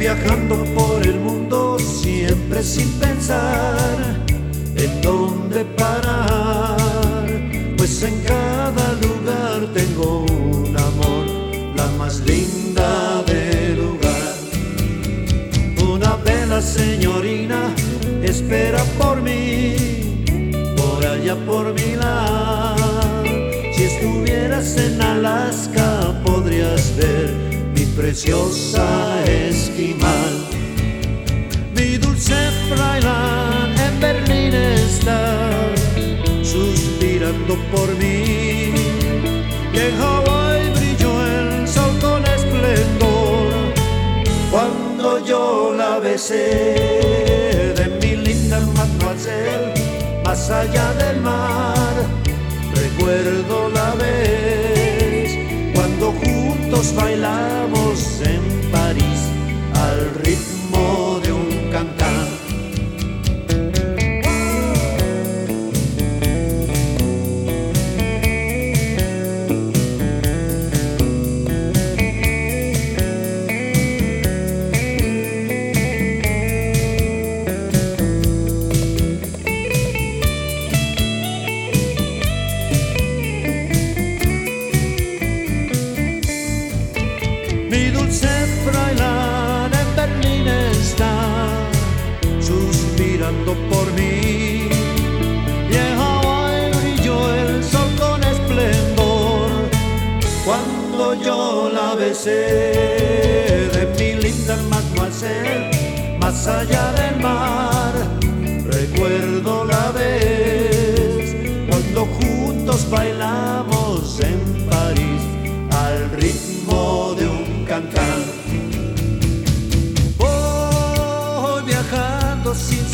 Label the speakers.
Speaker 1: viajando por el mundo siempre sin pensar en dónde parar, pues en cada lugar tengo un amor, la más linda del lugar. Una bella señorina espera por mí, por allá por Milán. Si estuvieras en Alaska podrías ver mi preciosa esquimal. Mi dulce Fräulein en Berlín está suspirando por mí. Y en Hawái brilló el sol con esplendor cuando yo la besé. De mi linda mademoiselle, más allá del mar, recuerdo la vez cuando juntos bailamos en París al ritmo de un cancán. Mi dulce Fräulein en Berlín está suspirando por mí. Y en Hawái brilló el sol con esplendor cuando yo la besé. De mi linda mademoiselle, más allá del mar, recuerdo la vez cuando juntos bailamos en París al ritmo de un cancán. Voy viajando sin